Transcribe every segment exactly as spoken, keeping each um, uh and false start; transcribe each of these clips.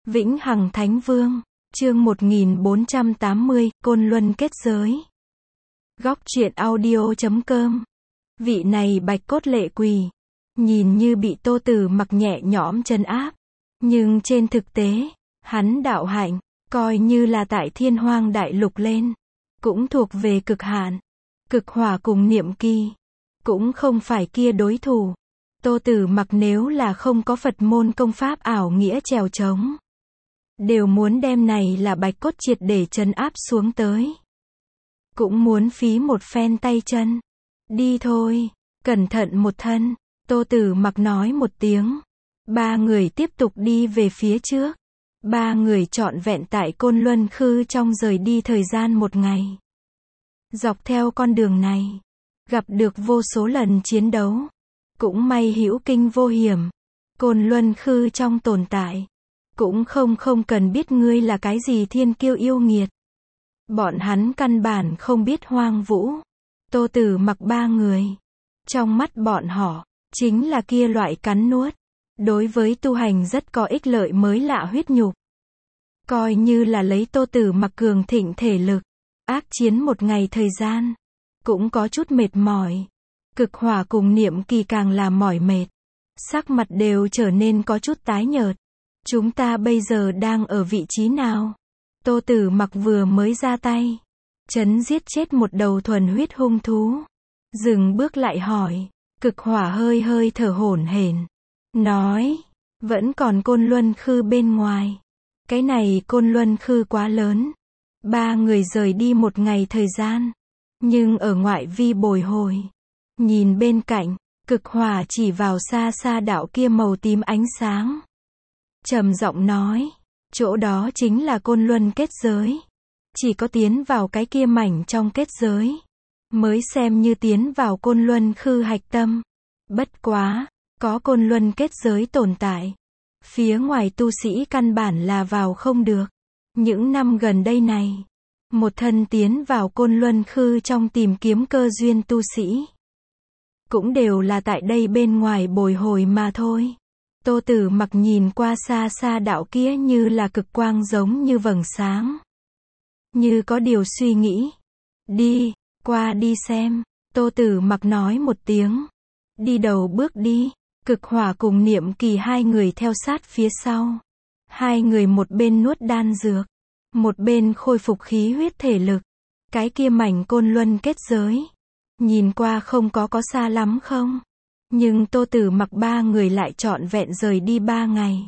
Vĩnh Hằng Thánh Vương, chương một nghìn bốn trăm tám mươi, Côn Luân kết giới. Góc truyện audio chấm com. Vị này bạch cốt lệ quỳ, nhìn như bị Tô Tử Mặc nhẹ nhõm trấn áp, nhưng trên thực tế, hắn đạo hạnh, coi như là tại Thiên Hoang Đại Lục lên, cũng thuộc về cực hạn. Cực hỏa cùng niệm kỳ, cũng không phải kia đối thủ. Tô Tử Mặc nếu là không có Phật môn công pháp ảo nghĩa trèo trống, đều muốn đem này là bạch cốt triệt để trấn áp xuống tới. Cũng muốn phí một phen tay chân. Đi thôi, cẩn thận một thân, Tô Tử Mặc nói một tiếng. Ba người tiếp tục đi về phía trước. Ba người trọn vẹn tại Côn Luân Khư trong rời đi thời gian một ngày. Dọc theo con đường này, gặp được vô số lần chiến đấu. Cũng may hữu kinh vô hiểm. Côn Luân Khư trong tồn tại, cũng không không cần biết ngươi là cái gì thiên kiêu yêu nghiệt. Bọn hắn căn bản không biết Hoang Vũ, Tô Tử Mặc ba người. Trong mắt bọn họ, chính là kia loại cắn nuốt. Đối với tu hành rất có ích lợi mới lạ huyết nhục. Coi như là lấy Tô Tử Mặc cường thịnh thể lực, ác chiến một ngày thời gian, cũng có chút mệt mỏi. Cực hỏa cùng niệm kỳ càng là mỏi mệt. Sắc mặt đều trở nên có chút tái nhợt. Chúng ta bây giờ đang ở vị trí nào? Tô Tử Mặc vừa mới ra tay, chấn giết chết một đầu thuần huyết hung thú. Dừng bước lại hỏi. Cực hỏa hơi hơi thở hổn hển, nói, vẫn còn Côn Luân Khư bên ngoài. Cái này Côn Luân Khư quá lớn. Ba người rời đi một ngày thời gian, nhưng ở ngoại vi bồi hồi. Nhìn bên cạnh, cực hỏa chỉ vào xa xa đạo kia màu tím ánh sáng. Trầm giọng nói, chỗ đó chính là Côn Luân kết giới. Chỉ có tiến vào cái kia mảnh trong kết giới, mới xem như tiến vào Côn Luân Khư hạch tâm. Bất quá, có Côn Luân kết giới tồn tại, phía ngoài tu sĩ căn bản là vào không được. Những năm gần đây này, một thân tiến vào Côn Luân Khư trong tìm kiếm cơ duyên tu sĩ, cũng đều là tại đây bên ngoài bồi hồi mà thôi. Tô Tử Mặc nhìn qua xa xa đạo kia như là cực quang giống như vầng sáng. Như có điều suy nghĩ. Đi, qua đi xem. Tô Tử Mặc nói một tiếng. Đi đầu bước đi. Cực hỏa cùng niệm kỳ hai người theo sát phía sau. Hai người một bên nuốt đan dược, một bên khôi phục khí huyết thể lực. Cái kia mảnh Côn Luân kết giới, nhìn qua không có có xa lắm không? Nhưng Tô Tử Mặc ba người lại trọn vẹn rời đi ba ngày,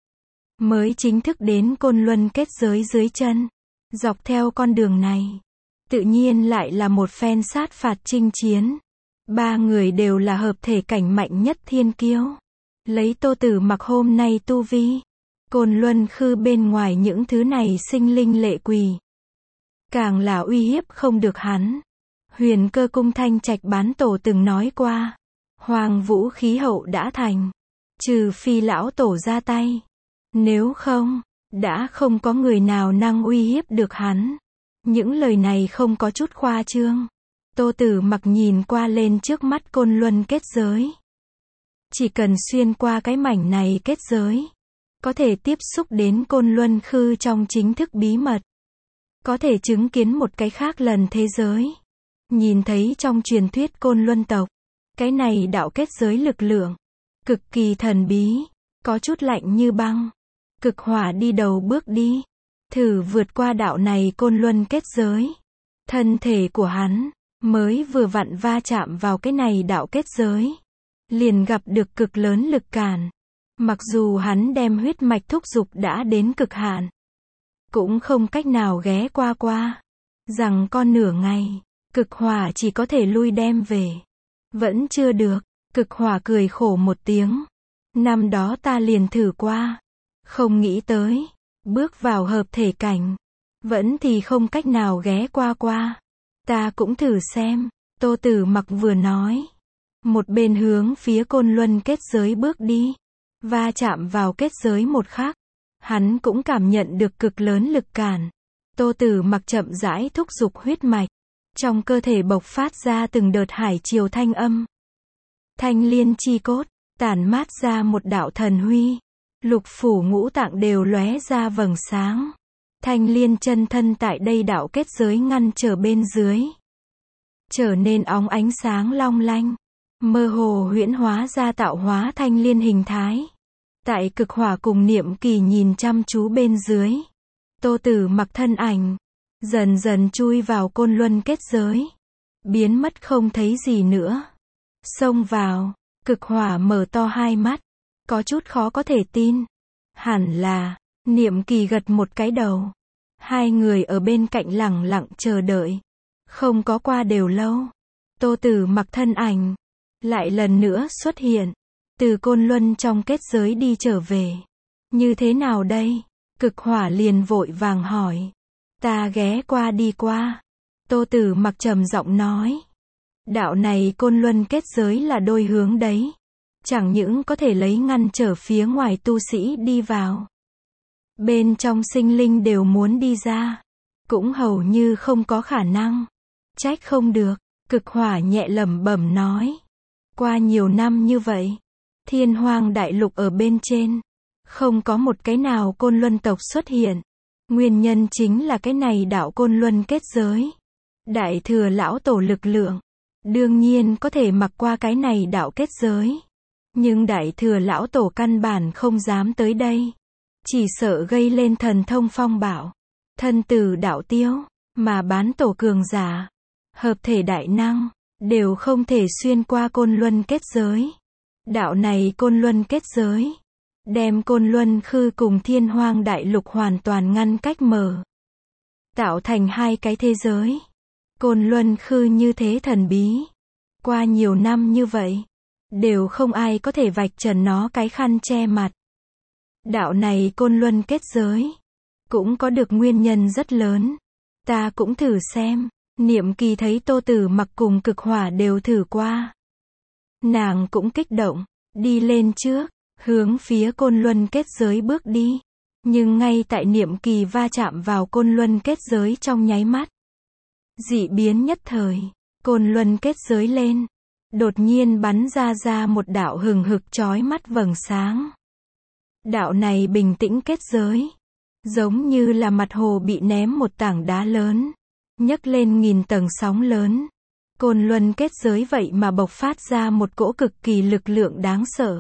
mới chính thức đến Côn Luân kết giới dưới chân. Dọc theo con đường này, tự nhiên lại là một phen sát phạt chinh chiến. Ba người đều là hợp thể cảnh mạnh nhất thiên kiêu. Lấy Tô Tử Mặc hôm nay tu vi, Côn Luân Khư bên ngoài những thứ này sinh linh lệ quỳ, càng là uy hiếp không được hắn. Huyền Cơ Cung Thanh Trạch bán tổ từng nói qua, Hoang Vũ khí hậu đã thành, trừ phi lão tổ ra tay, nếu không, đã không có người nào năng uy hiếp được hắn. Những lời này không có chút khoa trương. Tô Tử Mặc nhìn qua lên trước mắt Côn Luân kết giới. Chỉ cần xuyên qua cái mảnh này kết giới, có thể tiếp xúc đến Côn Luân Khư trong chính thức bí mật. Có thể chứng kiến một cái khác lần thế giới. Nhìn thấy trong truyền thuyết Côn Luân tộc, cái này đạo kết giới lực lượng, cực kỳ thần bí, có chút lạnh như băng. Cực hỏa đi đầu bước đi, thử vượt qua đạo này Côn Luân kết giới. Thân thể của hắn, mới vừa vặn va chạm vào cái này đạo kết giới, liền gặp được cực lớn lực cản. Mặc dù hắn đem huyết mạch thúc dục đã đến cực hạn, cũng không cách nào ghé qua qua. Rằng con nửa ngày, cực hỏa chỉ có thể lui đem về. Vẫn chưa được, cực hỏa cười khổ một tiếng. Năm đó ta liền thử qua, không nghĩ tới, bước vào hợp thể cảnh, vẫn thì không cách nào ghé qua qua. Ta cũng thử xem. Tô Tử Mặc vừa nói, một bên hướng phía Côn Luân kết giới bước đi. Va chạm vào kết giới một khắc, hắn cũng cảm nhận được cực lớn lực cản. Tô Tử Mặc chậm rãi thúc giục huyết mạch, trong cơ thể bộc phát ra từng đợt hải triều thanh âm. Thanh liên chi cốt, tản mát ra một đạo thần huy. Lục phủ ngũ tạng đều lóe ra vầng sáng. Thanh liên chân thân tại đây đạo kết giới ngăn trở bên dưới, trở nên óng ánh sáng long lanh, mơ hồ huyễn hóa ra tạo hóa thanh liên hình thái. Tại cực hỏa cùng niệm kỳ nhìn chăm chú bên dưới, Tô Tử Mặc thân ảnh dần dần chui vào côn luân kết giới, biến mất không thấy gì nữa. Xông vào, cực hỏa mở to hai mắt, có chút khó có thể tin. Hẳn là, niệm kỳ gật một cái đầu. Hai người ở bên cạnh lẳng lặng chờ đợi. Không có qua đều lâu, Tô Tử Mặc thân ảnh lại lần nữa xuất hiện, từ côn luân trong kết giới đi trở về. Như thế nào đây? Cực hỏa liền vội vàng hỏi. Ta ghé qua đi qua. Tô Tử Mặc trầm giọng nói. Đạo này côn luân kết giới là đôi hướng đấy. Chẳng những có thể lấy ngăn trở phía ngoài tu sĩ đi vào, bên trong sinh linh đều muốn đi ra, cũng hầu như không có khả năng. Trách không được, cực hỏa nhẹ lẩm bẩm nói. Qua nhiều năm như vậy, Thiên Hoang đại lục ở bên trên, không có một cái nào côn luân tộc xuất hiện. Nguyên nhân chính là cái này đạo côn luân kết giới. Đại thừa lão tổ lực lượng, đương nhiên có thể mặc qua cái này đạo kết giới. Nhưng đại thừa lão tổ căn bản không dám tới đây. Chỉ sợ gây lên thần thông phong bạo, thân tử đạo tiêu, mà bán tổ cường giả, hợp thể đại năng, đều không thể xuyên qua côn luân kết giới. Đạo này côn luân kết giới, đem côn luân khư cùng Thiên Hoang đại lục hoàn toàn ngăn cách mở, tạo thành hai cái thế giới. Côn luân khư như thế thần bí, qua nhiều năm như vậy, đều không ai có thể vạch trần nó cái khăn che mặt. Đạo này côn luân kết giới, cũng có được nguyên nhân rất lớn. Ta cũng thử xem. Niệm kỳ thấy Tô Tử Mặc cùng cực hỏa đều thử qua, nàng cũng kích động, đi lên trước, hướng phía côn luân kết giới bước đi. Nhưng ngay tại niệm kỳ va chạm vào côn luân kết giới trong nháy mắt, dị biến nhất thời, côn luân kết giới lên, đột nhiên bắn ra ra một đạo hừng hực chói mắt vầng sáng. Đạo này bình tĩnh kết giới, giống như là mặt hồ bị ném một tảng đá lớn, nhấc lên nghìn tầng sóng lớn. Côn luân kết giới vậy mà bộc phát ra một cỗ cực kỳ lực lượng đáng sợ,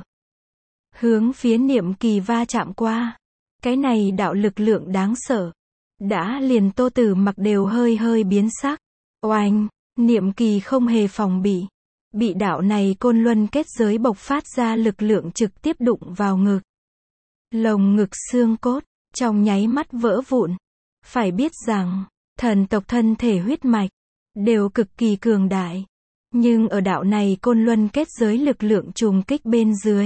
hướng phía niệm kỳ va chạm qua. Cái này đạo lực lượng đáng sợ, đã liền Tô Tử Mặc đều hơi hơi biến sắc. Oanh, niệm kỳ không hề phòng bị, bị đạo này côn luân kết giới bộc phát ra lực lượng trực tiếp đụng vào ngực. Lồng ngực xương cốt, trong nháy mắt vỡ vụn. Phải biết rằng, thần tộc thân thể huyết mạch, đều cực kỳ cường đại. Nhưng ở đạo này côn luân kết giới lực lượng trùng kích bên dưới,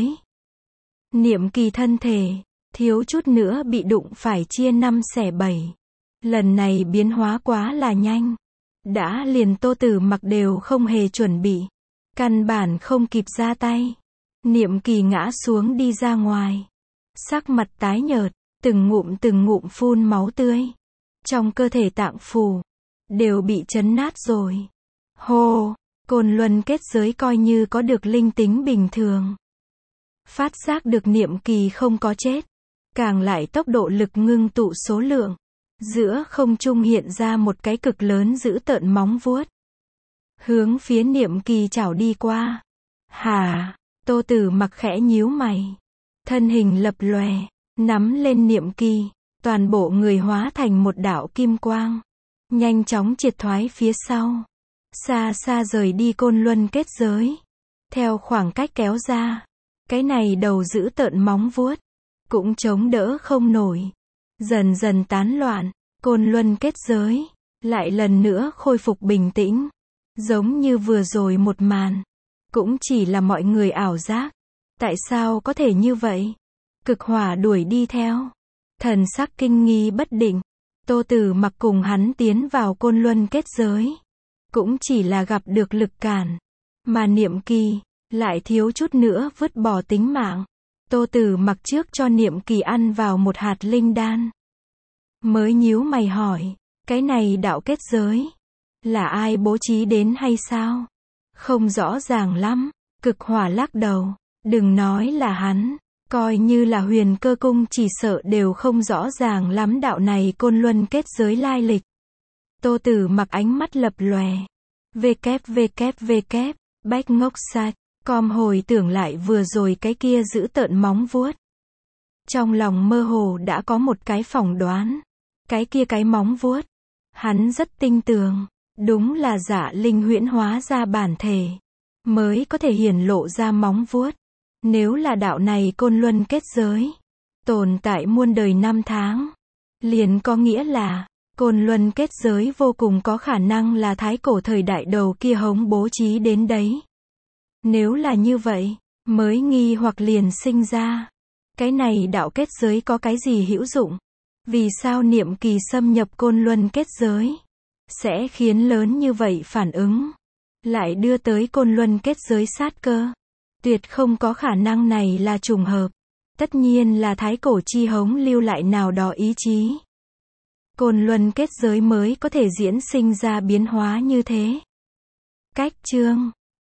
niệm kỳ thân thể, thiếu chút nữa bị đụng phải chia năm xẻ bảy. Lần này biến hóa quá là nhanh. Đã liền Tô Tử Mặc đều không hề chuẩn bị. Căn bản không kịp ra tay. Niệm kỳ ngã xuống đi ra ngoài. Sắc mặt tái nhợt, từng ngụm từng ngụm phun máu tươi. Trong cơ thể tạng phủ, đều bị chấn nát rồi. Hô, côn luân kết giới coi như có được linh tính bình thường. Phát giác được niệm kỳ không có chết. Càng lại tốc độ lực ngưng tụ số lượng. Giữa không trung hiện ra một cái cực lớn dữ tợn móng vuốt. Hướng phía niệm kỳ chảo đi qua. Hả, Tô Tử Mặc khẽ nhíu mày. Thân hình lập lòe, nắm lên niệm kỳ. Toàn bộ người hóa thành một đạo kim quang. Nhanh chóng triệt thoái phía sau. Xa xa rời đi côn luân kết giới. Theo khoảng cách kéo ra. Cái này đầu dữ tợn móng vuốt. Cũng chống đỡ không nổi. Dần dần tán loạn, côn luân kết giới, lại lần nữa khôi phục bình tĩnh. Giống như vừa rồi một màn. Cũng chỉ là mọi người ảo giác. Tại sao có thể như vậy? Cực hỏa đuổi đi theo. Thần sắc kinh nghi bất định. Tô Tử Mặc cùng hắn tiến vào côn luân kết giới. Cũng chỉ là gặp được lực cản. Mà niệm kỳ, lại thiếu chút nữa vứt bỏ tính mạng. Tô Tử Mặc trước cho niệm kỳ ăn vào một hạt linh đan. Mới nhíu mày hỏi, cái này đạo kết giới, là ai bố trí đến hay sao? Không rõ ràng lắm. Cực hỏa lắc đầu, đừng nói là hắn, Coi như là Huyền Cơ Cung chỉ sợ đều không rõ ràng lắm đạo này côn luân kết giới lai lịch. Tô Tử Mặc ánh mắt lập lòe. www, bách ngốc site, com hồi tưởng lại vừa rồi cái kia giữ tợn móng vuốt. Trong lòng mơ hồ đã có một cái phỏng đoán. Cái kia cái móng vuốt. Hắn rất tin tưởng. Đúng là Dạ Linh huyễn hóa ra bản thể. Mới có thể hiển lộ ra móng vuốt. Nếu là đạo này côn luân kết giới. Tồn tại muôn đời năm tháng. Liền có nghĩa là. Côn luân kết giới vô cùng có khả năng là thái cổ thời đại đầu kia hống bố trí đến đấy. Nếu là như vậy. Mới nghi hoặc liền sinh ra. Cái này đạo kết giới có cái gì hữu dụng? Vì sao niệm kỳ xâm nhập côn luân kết giới? Sẽ khiến lớn như vậy phản ứng. Lại đưa tới côn luân kết giới sát cơ. Tuyệt không có khả năng này là trùng hợp. Tất nhiên là thái cổ chi hống lưu lại nào đó ý chí. Côn luân kết giới mới có thể diễn sinh ra biến hóa như thế. Cách chương